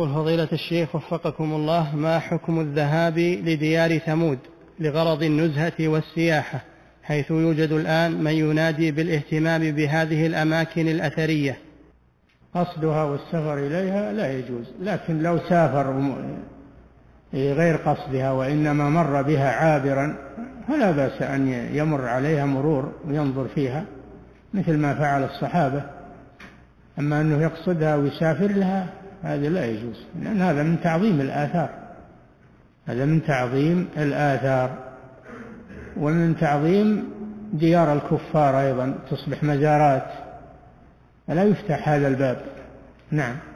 يقول فضيلة الشيخ وفقكم الله، ما حكم الذهاب لديار ثمود لغرض النزهة والسياحة، حيث يوجد الآن من ينادي بالاهتمام بهذه الأماكن الأثرية؟ قصدها والسفر إليها لا يجوز، لكن لو سافر غير قصدها وإنما مر بها عابرا فلا بأس أن يمر عليها مرور وينظر فيها مثل ما فعل الصحابة. أما أنه يقصدها ويسافر لها هذا لا يجوز، لأن هذا من تعظيم الآثار، هذا من تعظيم الآثار ومن تعظيم ديار الكفار أيضا تصبح مزارات، فلا يفتح هذا الباب. نعم.